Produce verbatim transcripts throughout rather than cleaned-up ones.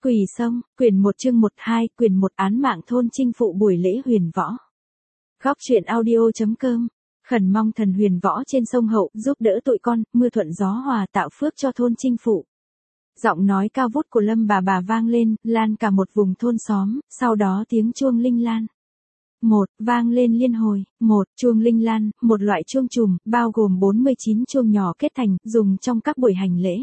Quỷ Sông, quyển một chương một hai, quyển một án mạng thôn chinh phụ buổi lễ huyền võ. Góc truyện audio.com, khẩn mong thần huyền võ trên sông Hậu giúp đỡ tụi con, mưa thuận gió hòa tạo phước cho thôn chinh phụ. Giọng nói cao vút của Lâm bà bà vang lên, lan cả một vùng thôn xóm, sau đó tiếng chuông linh lan. Một, vang lên liên hồi, một, chuông linh lan, một loại chuông chùm, bao gồm bốn mươi chín chuông nhỏ kết thành, dùng trong các buổi hành lễ.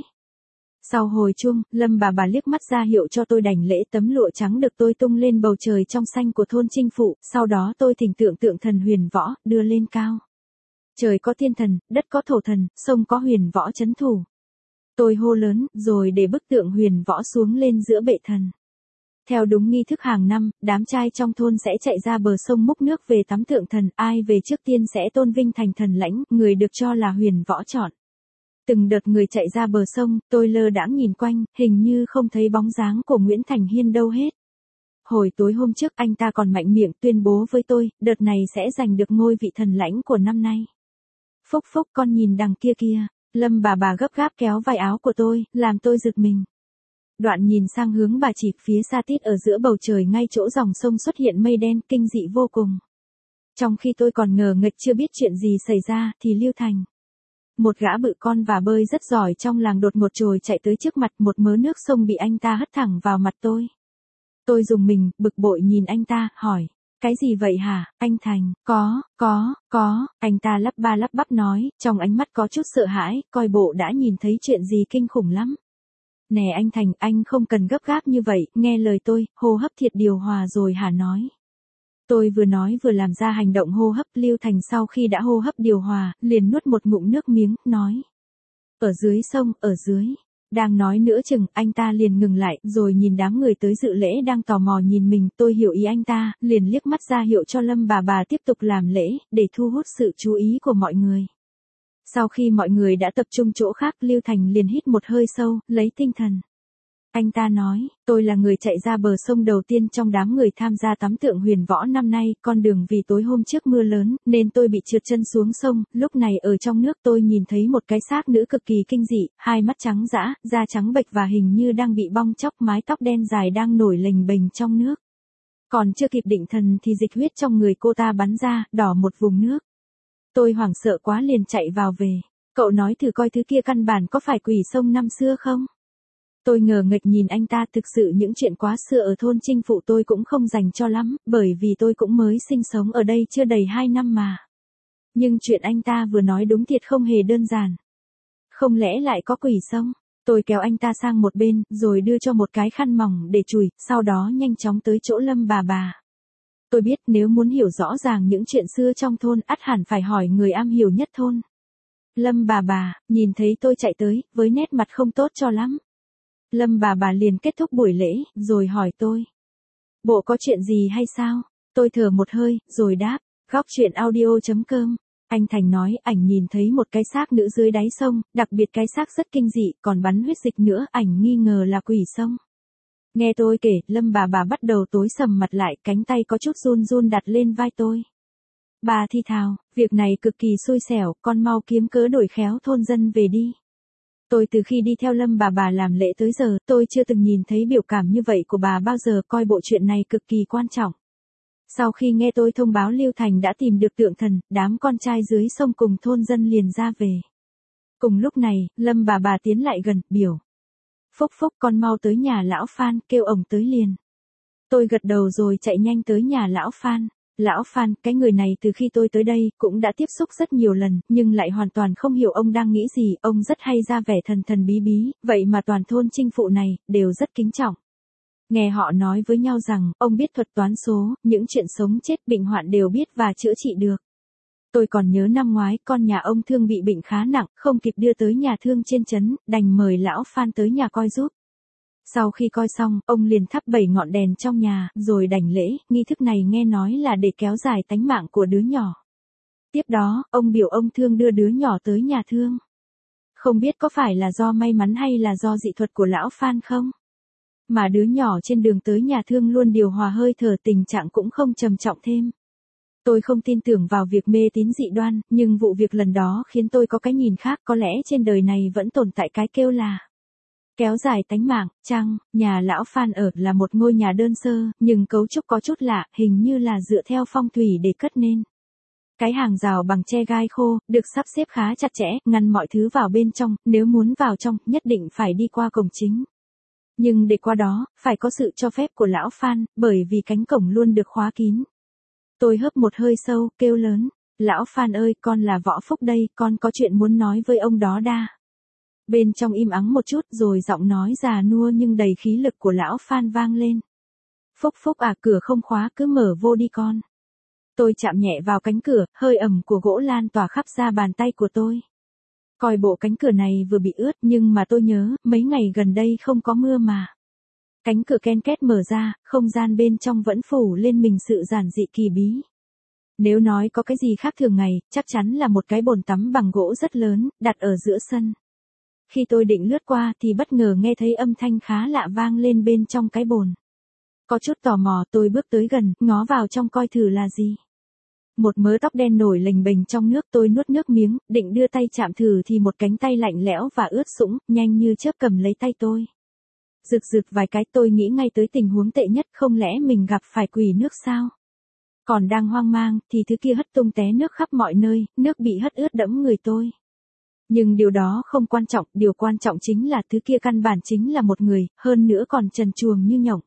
Sau hồi chuông, Lâm bà bà liếc mắt ra hiệu cho tôi đảnh lễ tấm lụa trắng được tôi tung lên bầu trời trong xanh của thôn chinh phụ, sau đó tôi thỉnh tượng tượng thần huyền võ, đưa lên cao. Trời có thiên thần, đất có thổ thần, sông có huyền võ trấn thủ. Tôi hô lớn, rồi để bức tượng huyền võ xuống lên giữa bệ thần. Theo đúng nghi thức hàng năm, đám trai trong thôn sẽ chạy ra bờ sông múc nước về tắm tượng thần, ai về trước tiên sẽ tôn vinh thành thần lãnh, người được cho là huyền võ chọn. Từng đợt người chạy ra bờ sông, tôi lơ đãng nhìn quanh, hình như không thấy bóng dáng của Nguyễn Thành Hiên đâu hết. Hồi tối hôm trước anh ta còn mạnh miệng tuyên bố với tôi, đợt này sẽ giành được ngôi vị thần lãnh của năm nay. Phúc phúc con nhìn đằng kia kia, Lâm bà bà gấp gáp kéo vai áo của tôi, làm tôi giật mình. Đoạn nhìn sang hướng bà chỉ phía xa tít ở giữa bầu trời ngay chỗ dòng sông xuất hiện mây đen kinh dị vô cùng. Trong khi tôi còn ngờ nghệch chưa biết chuyện gì xảy ra, thì Lưu Thành, một gã bự con và bơi rất giỏi trong làng đột ngột trồi chạy tới trước mặt, một mớ nước sông bị anh ta hất thẳng vào mặt tôi. Tôi rùng mình, bực bội nhìn anh ta, hỏi, cái gì vậy hả, anh Thành? Có, có, có, anh ta lắp ba lắp bắp nói, trong ánh mắt có chút sợ hãi, coi bộ đã nhìn thấy chuyện gì kinh khủng lắm. Nè anh Thành, anh không cần gấp gáp như vậy, nghe lời tôi, hô hấp thiệt điều hòa rồi hả nói. Tôi vừa nói vừa làm ra hành động hô hấp. Lưu Thành sau khi đã hô hấp điều hòa, liền nuốt một ngụm nước miếng, nói. Ở dưới sông, ở dưới. Đang nói nữa chừng, anh ta liền ngừng lại, rồi nhìn đám người tới dự lễ đang tò mò nhìn mình. Tôi hiểu ý anh ta, liền liếc mắt ra hiệu cho Lâm bà bà tiếp tục làm lễ, để thu hút sự chú ý của mọi người. Sau khi mọi người đã tập trung chỗ khác, Lưu Thành liền hít một hơi sâu, lấy tinh thần. Anh ta nói, tôi là người chạy ra bờ sông đầu tiên trong đám người tham gia tắm tượng huyền võ năm nay, con đường vì tối hôm trước mưa lớn, nên tôi bị trượt chân xuống sông, lúc này ở trong nước tôi nhìn thấy một cái xác nữ cực kỳ kinh dị, hai mắt trắng dã, da trắng bệch và hình như đang bị bong chóc, mái tóc đen dài đang nổi lềnh bềnh trong nước. Còn chưa kịp định thần thì dịch huyết trong người cô ta bắn ra, đỏ một vùng nước. Tôi hoảng sợ quá liền chạy vào về. Cậu nói thử coi thứ kia căn bản có phải quỷ sông năm xưa không? Tôi ngờ nghệch nhìn anh ta, thực sự những chuyện quá xưa ở thôn chinh phụ tôi cũng không dành cho lắm, bởi vì tôi cũng mới sinh sống ở đây chưa đầy hai năm mà. Nhưng chuyện anh ta vừa nói đúng thiệt không hề đơn giản. Không lẽ lại có quỷ sông? Tôi kéo anh ta sang một bên, rồi đưa cho một cái khăn mỏng để chùi, sau đó nhanh chóng tới chỗ Lâm bà bà. Tôi biết nếu muốn hiểu rõ ràng những chuyện xưa trong thôn, ắt hẳn phải hỏi người am hiểu nhất thôn. Lâm bà bà, nhìn thấy tôi chạy tới, với nét mặt không tốt cho lắm. Lâm bà bà liền kết thúc buổi lễ, rồi hỏi tôi. Bộ có chuyện gì hay sao? Tôi thở một hơi, rồi đáp. Góc truyện audio.com. Anh Thành nói, ảnh nhìn thấy một cái xác nữ dưới đáy sông, đặc biệt cái xác rất kinh dị, còn bắn huyết dịch nữa, ảnh nghi ngờ là quỷ sông. Nghe tôi kể, Lâm bà bà bắt đầu tối sầm mặt lại, cánh tay có chút run run đặt lên vai tôi. Bà thi thào, việc này cực kỳ xui xẻo, con mau kiếm cớ đổi khéo thôn dân về đi. Tôi từ khi đi theo Lâm bà bà làm lễ tới giờ, tôi chưa từng nhìn thấy biểu cảm như vậy của bà bao giờ, coi bộ chuyện này cực kỳ quan trọng. Sau khi nghe tôi thông báo Lưu Thành đã tìm được tượng thần, đám con trai dưới sông cùng thôn dân liền ra về. Cùng lúc này, Lâm bà bà tiến lại gần, biểu. Phúc phúc con mau tới nhà lão Phan, kêu ổng tới liền. Tôi gật đầu rồi chạy nhanh tới nhà lão Phan. Lão Phan, cái người này từ khi tôi tới đây, cũng đã tiếp xúc rất nhiều lần, nhưng lại hoàn toàn không hiểu ông đang nghĩ gì, ông rất hay ra vẻ thần thần bí bí, vậy mà toàn thôn chinh phụ này, đều rất kính trọng. Nghe họ nói với nhau rằng, ông biết thuật toán số, những chuyện sống chết bệnh hoạn đều biết và chữa trị được. Tôi còn nhớ năm ngoái, con nhà ông thương bị bệnh khá nặng, không kịp đưa tới nhà thương trên trấn, đành mời lão Phan tới nhà coi giúp. Sau khi coi xong, ông liền thắp bảy ngọn đèn trong nhà, rồi đảnh lễ, nghi thức này nghe nói là để kéo dài tánh mạng của đứa nhỏ. Tiếp đó, ông biểu ông thương đưa đứa nhỏ tới nhà thương. Không biết có phải là do may mắn hay là do dị thuật của lão Phan không? Mà đứa nhỏ trên đường tới nhà thương luôn điều hòa hơi thở, tình trạng cũng không trầm trọng thêm. Tôi không tin tưởng vào việc mê tín dị đoan, nhưng vụ việc lần đó khiến tôi có cái nhìn khác, có lẽ trên đời này vẫn tồn tại cái kêu là kéo dài tánh mạng, chăng, nhà lão Phan ở là một ngôi nhà đơn sơ, nhưng cấu trúc có chút lạ, hình như là dựa theo phong thủy để cất nên. Cái hàng rào bằng tre gai khô, được sắp xếp khá chặt chẽ, ngăn mọi thứ vào bên trong, nếu muốn vào trong, nhất định phải đi qua cổng chính. Nhưng để qua đó, phải có sự cho phép của lão Phan, bởi vì cánh cổng luôn được khóa kín. Tôi hớp một hơi sâu, kêu lớn, lão Phan ơi, con là Võ Phúc đây, con có chuyện muốn nói với ông đó đa. Bên trong im ắng một chút rồi giọng nói già nua nhưng đầy khí lực của lão Phan vang lên. Phúc Phúc à, cửa không khóa, cứ mở vô đi con. Tôi chạm nhẹ vào cánh cửa, hơi ẩm của gỗ lan tỏa khắp ra bàn tay của tôi. Coi bộ cánh cửa này vừa bị ướt nhưng mà tôi nhớ, mấy ngày gần đây không có mưa mà. Cánh cửa ken két mở ra, không gian bên trong vẫn phủ lên mình sự giản dị kỳ bí. Nếu nói có cái gì khác thường ngày, chắc chắn là một cái bồn tắm bằng gỗ rất lớn, đặt ở giữa sân. Khi tôi định lướt qua thì bất ngờ nghe thấy âm thanh khá lạ vang lên bên trong cái bồn. Có chút tò mò tôi bước tới gần, ngó vào trong coi thử là gì. Một mớ tóc đen nổi lềnh bềnh trong nước, tôi nuốt nước miếng, định đưa tay chạm thử thì một cánh tay lạnh lẽo và ướt sũng, nhanh như chớp cầm lấy tay tôi. Rực rực vài cái, tôi nghĩ ngay tới tình huống tệ nhất, không lẽ mình gặp phải quỷ nước sao? Còn đang hoang mang, thì thứ kia hất tung té nước khắp mọi nơi, nước bị hất ướt đẫm người tôi. Nhưng điều đó không quan trọng, điều quan trọng chính là thứ kia căn bản chính là một người, hơn nữa còn trần truồng như nhộng.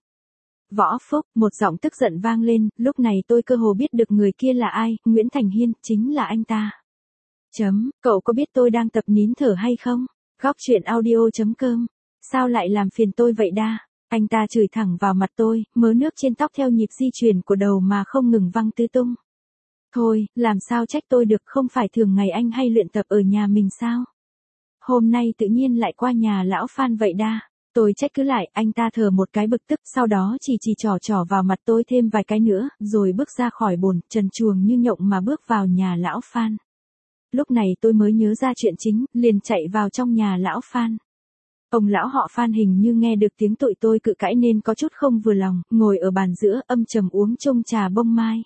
Võ Phúc, một giọng tức giận vang lên, lúc này tôi cơ hồ biết được người kia là ai, Nguyễn Thành Hiên, chính là anh ta. Chấm, cậu có biết tôi đang tập nín thở hay không? Góc truyện audio chấm com. Sao lại làm phiền tôi vậy đa? Anh ta chửi thẳng vào mặt tôi, mớ nước trên tóc theo nhịp di chuyển của đầu mà không ngừng văng tứ tung. Thôi, làm sao trách tôi được, không phải thường ngày anh hay luyện tập ở nhà mình sao? Hôm nay tự nhiên lại qua nhà lão Phan vậy đa. Tôi trách cứ lại, anh ta thở một cái bực tức, sau đó chỉ chỉ trò trò vào mặt tôi thêm vài cái nữa, rồi bước ra khỏi bồn, trần truồng như nhộng mà bước vào nhà lão Phan. Lúc này tôi mới nhớ ra chuyện chính, liền chạy vào trong nhà lão Phan. Ông lão họ Phan hình như nghe được tiếng tụi tôi cự cãi nên có chút không vừa lòng, ngồi ở bàn giữa, âm trầm uống chung trà bông mai.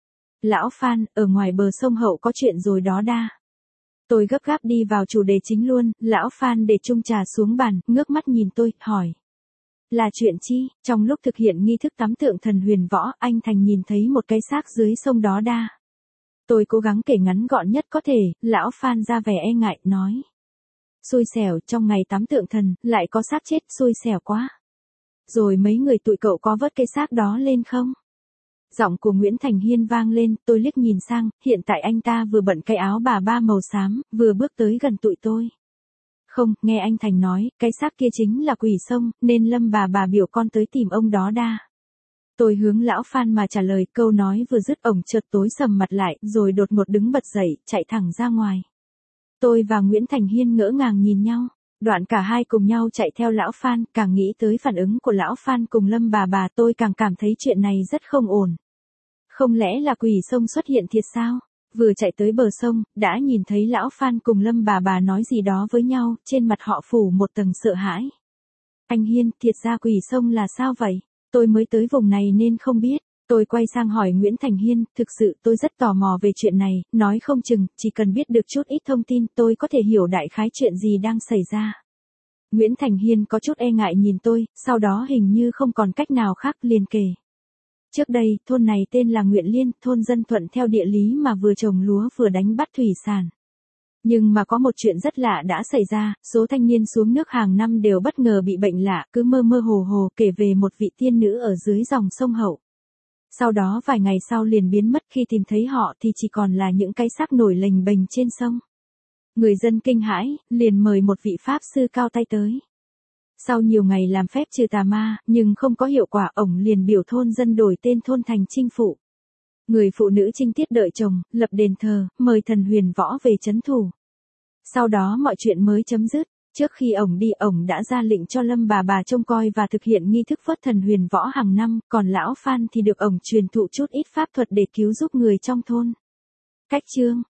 Lão Phan, ở ngoài bờ sông Hậu có chuyện rồi đó đa. Tôi gấp gáp đi vào chủ đề chính luôn, lão Phan để chung trà xuống bàn, ngước mắt nhìn tôi, hỏi. Là chuyện chi? Trong lúc thực hiện nghi thức tắm tượng thần huyền võ, anh Thành nhìn thấy một cái xác dưới sông đó đa. Tôi cố gắng kể ngắn gọn nhất có thể, lão Phan ra vẻ e ngại, nói. Xui xẻo, trong ngày tắm tượng thần, lại có xác chết, xui xẻo quá. Rồi mấy người tụi cậu có vớt cái xác đó lên không? Giọng của Nguyễn Thành Hiên vang lên, tôi liếc nhìn sang, hiện tại anh ta vừa bận cái áo bà ba màu xám, vừa bước tới gần tụi tôi. Không, nghe anh Thành nói, cái xác kia chính là quỷ sông, nên Lâm bà bà biểu con tới tìm ông đó đa. Tôi hướng lão Phan mà trả lời, câu nói vừa dứt ổng chợt tối sầm mặt lại, rồi đột ngột đứng bật dậy, chạy thẳng ra ngoài. Tôi và Nguyễn Thành Hiên ngỡ ngàng nhìn nhau. Đoạn cả hai cùng nhau chạy theo lão Phan, càng nghĩ tới phản ứng của lão Phan cùng Lâm bà bà tôi càng cảm thấy chuyện này rất không ổn. Không lẽ là quỷ sông xuất hiện thiệt sao? Vừa chạy tới bờ sông, đã nhìn thấy lão Phan cùng Lâm bà bà nói gì đó với nhau, trên mặt họ phủ một tầng sợ hãi. Anh Hiên, thiệt ra quỷ sông là sao vậy? Tôi mới tới vùng này nên không biết. Tôi quay sang hỏi Nguyễn Thành Hiên, thực sự tôi rất tò mò về chuyện này, nói không chừng, chỉ cần biết được chút ít thông tin tôi có thể hiểu đại khái chuyện gì đang xảy ra. Nguyễn Thành Hiên có chút e ngại nhìn tôi, sau đó hình như không còn cách nào khác liền kể. Trước đây, thôn này tên là Nguyện Liên, thôn dân thuận theo địa lý mà vừa trồng lúa vừa đánh bắt thủy sản. Nhưng mà có một chuyện rất lạ đã xảy ra, số thanh niên xuống nước hàng năm đều bất ngờ bị bệnh lạ, cứ mơ mơ hồ hồ kể về một vị tiên nữ ở dưới dòng sông Hậu. Sau đó vài ngày sau liền biến mất, khi tìm thấy họ thì chỉ còn là những cái xác nổi lềnh bềnh trên sông. Người dân kinh hãi, liền mời một vị pháp sư cao tay tới. Sau nhiều ngày làm phép trừ tà ma, nhưng không có hiệu quả, ổng liền biểu thôn dân đổi tên thôn thành Trinh Phụ. Người phụ nữ trinh tiết đợi chồng, lập đền thờ, mời thần huyền võ về trấn thủ. Sau đó mọi chuyện mới chấm dứt. Trước khi ổng đi, ổng đã ra lệnh cho Lâm bà bà trông coi và thực hiện nghi thức vớt thần huyền võ hàng năm, còn lão Phan thì được ổng truyền thụ chút ít pháp thuật để cứu giúp người trong thôn. Cách chương